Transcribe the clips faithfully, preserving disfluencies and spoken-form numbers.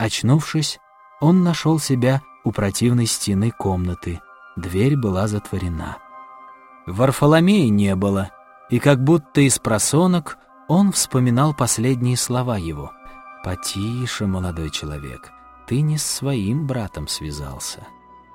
Очнувшись, он нашел себя у противной стены комнаты. Дверь была затворена. Варфоломея не было, и как будто из просонок он вспоминал последние слова его. «Потише, молодой человек, ты не с своим братом связался».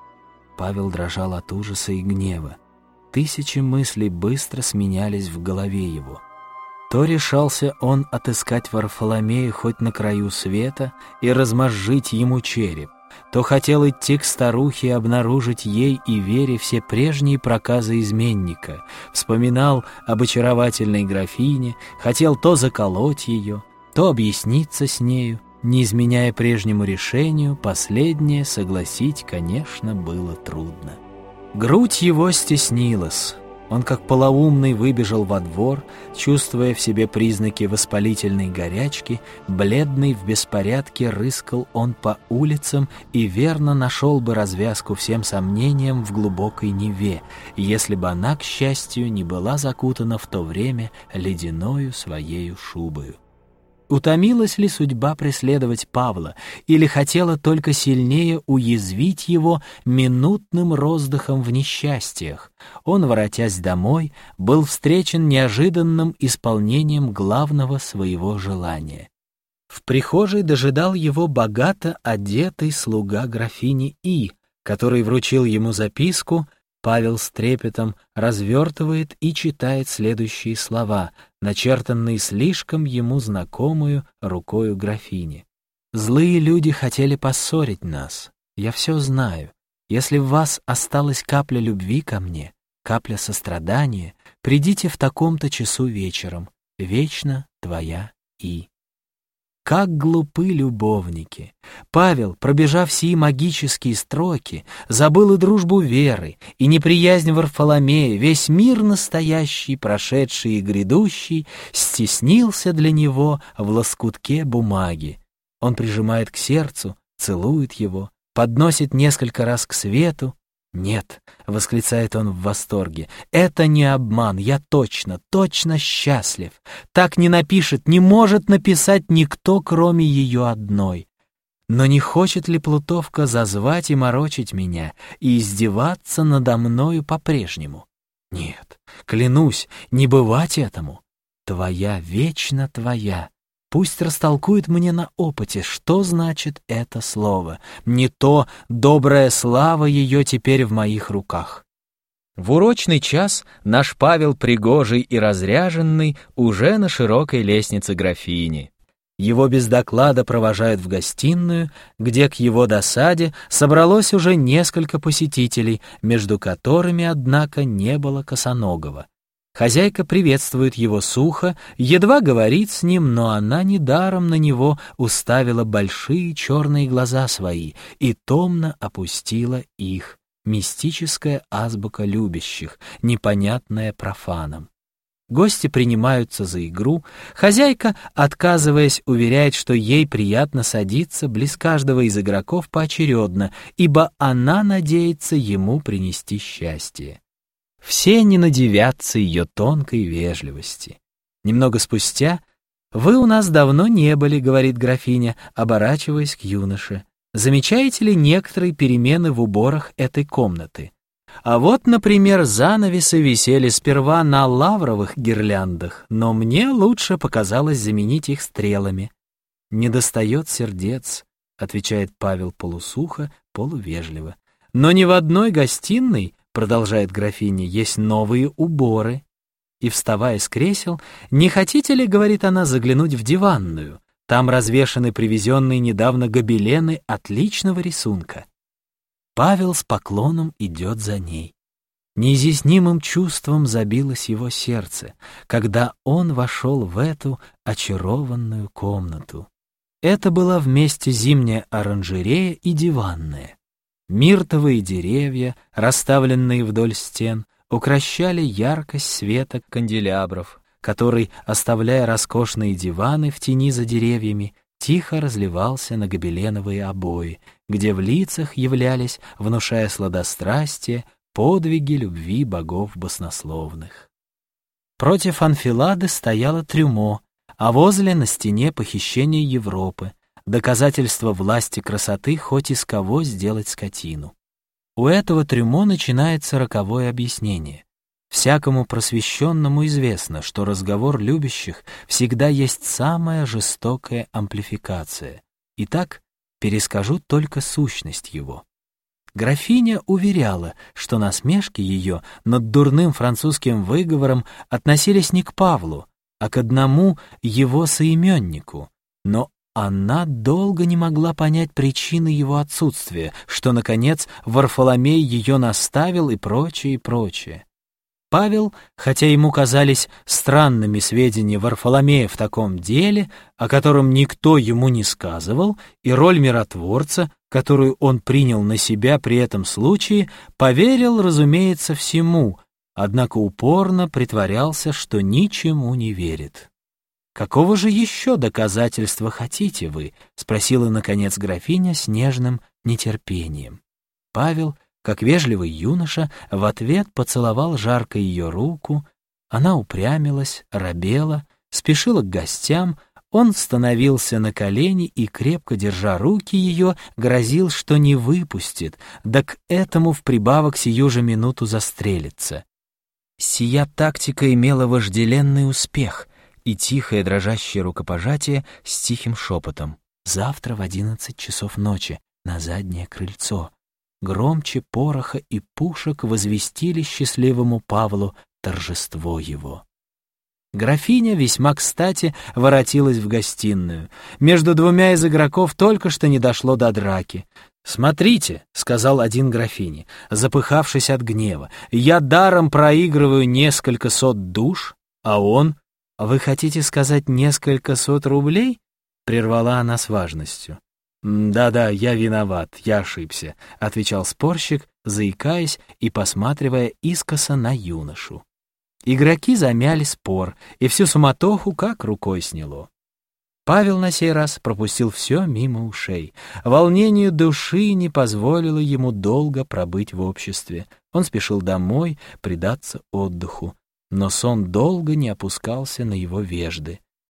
Павел дрожал от ужаса и гнева. Тысячи мыслей быстро сменялись в голове его. То решался он отыскать Варфоломея хоть на краю света и размозжить ему череп, то хотел идти к старухе и обнаружить ей и Вере все прежние проказы изменника, вспоминал об очаровательной графине, хотел то заколоть ее, то объясниться с нею, не изменяя прежнему решению, последнее согласить, конечно, было трудно. Грудь его стеснилась. Он, как полоумный, выбежал во двор, чувствуя в себе признаки воспалительной горячки, бледный в беспорядке рыскал он по улицам и верно нашел бы развязку всем сомнениям в глубокой Неве, если бы она, к счастью, не была закутана в то время ледяною своею шубою. Утомилась ли судьба преследовать Павла, или хотела только сильнее уязвить его минутным роздыхом в несчастьях? Он, воротясь домой, был встречен неожиданным исполнением главного своего желания. В прихожей дожидал его богато одетый слуга графини И, который вручил ему записку. Павел с трепетом развертывает и читает следующие слова, начертанные слишком ему знакомую рукою графини. «Злые люди хотели поссорить нас. Я все знаю. Если в вас осталась капля любви ко мне, капля сострадания, придите в таком-то часу вечером. Вечно твоя И». Как глупы любовники! Павел, пробежав сии магические строки, забыл и дружбу Веры, и неприязнь Варфоломея, весь мир настоящий, прошедший и грядущий, стеснился для него в лоскутке бумаги. Он прижимает к сердцу, целует его, подносит несколько раз к свету. «Нет», — восклицает он в восторге, — «это не обман, я точно, точно счастлив. Так не напишет, не может написать никто, кроме ее одной. Но не хочет ли Плутовка зазвать и морочить меня, и издеваться надо мною по-прежнему? Нет, клянусь, не бывать этому. Твоя, вечно твоя. Пусть растолкует мне на опыте, что значит это слово. Не то добрая слава ее теперь в моих руках». В урочный час наш Павел, пригожий и разряженный, уже на широкой лестнице графини. Его без доклада провожают в гостиную, где к его досаде собралось уже несколько посетителей, между которыми, однако, не было Косоногова. Хозяйка приветствует его сухо, едва говорит с ним, но она недаром на него уставила большие черные глаза свои и томно опустила их, мистическая азбука любящих, непонятная профанам. Гости принимаются за игру, хозяйка, отказываясь, уверяет, что ей приятно садиться близ каждого из игроков поочередно, ибо она надеется ему принести счастье. Все не надивятся ее тонкой вежливости. Немного спустя: «Вы у нас давно не были», — говорит графиня, оборачиваясь к юноше. «Замечаете ли некоторые перемены в уборах этой комнаты? А вот, например, занавесы висели сперва на лавровых гирляндах, но мне лучше показалось заменить их стрелами». «Недостает сердец», — отвечает Павел полусухо, полувежливо. «Но ни в одной гостиной, — продолжает графиня, — есть новые уборы». И, вставая с кресел: «Не хотите ли, — говорит она, — заглянуть в диванную? Там развешаны привезенные недавно гобелены отличного рисунка». Павел с поклоном идет за ней. Неизъяснимым чувством забилось его сердце, когда он вошел в эту очарованную комнату. Это была вместе зимняя оранжерея и диванная. Миртовые деревья, расставленные вдоль стен, укращали яркость света канделябров, который, оставляя роскошные диваны в тени за деревьями, тихо разливался на гобеленовые обои, где в лицах являлись, внушая сладострастие, подвиги любви богов баснословных. Против анфилады стояло трюмо, а возле на стене похищение Европы. доказательство власти красоты хоть из кого сделать скотину. У этого трюмо начинается роковое объяснение. Всякому просвещенному известно, что разговор любящих всегда есть самая жестокая амплификация. Итак, перескажу только сущность его. Графиня уверяла, что насмешки ее над дурным французским выговором относились не к Павлу, а к одному его соименнику, но она долго не могла понять причины его отсутствия, что, наконец, Варфоломей ее наставил и прочее, и прочее. Павел, хотя ему казались странными сведения Варфоломея в таком деле, о котором никто ему не сказывал, и роль миротворца, которую он принял на себя при этом случае, поверил, разумеется, всему, однако упорно притворялся, что ничему не верит. «Какого же еще доказательства хотите вы?» — спросила, наконец, графиня с нежным нетерпением. Павел, как вежливый юноша, в ответ поцеловал жарко ее руку. Она упрямилась, робела, спешила к гостям. Он становился на колени и, крепко держа руки ее, грозил, что не выпустит, да к этому вприбавок сию же минуту застрелится. Сия тактика имела вожделенный успех, и тихое дрожащее рукопожатие с тихим шепотом: «Завтра в одиннадцать часов ночи на заднее крыльцо». Громче пороха и пушек возвестили счастливому Павлу торжество его. Графиня весьма кстати воротилась в гостиную. Между двумя из игроков только что не дошло до драки. «Смотрите», — сказал один графине, запыхавшись от гнева, — «я даром проигрываю несколько сот душ, а он...» «Вы хотите сказать несколько сот рублей?» — прервала она с важностью. «Да-да, я виноват, я ошибся», — отвечал спорщик, заикаясь и посматривая искоса на юношу. Игроки замяли спор, и всю суматоху как рукой сняло. Павел на сей раз пропустил все мимо ушей. Волнение души не позволило ему долго пробыть в обществе. Он спешил домой, предаться отдыху. Но сон долго не опускался на его вежды.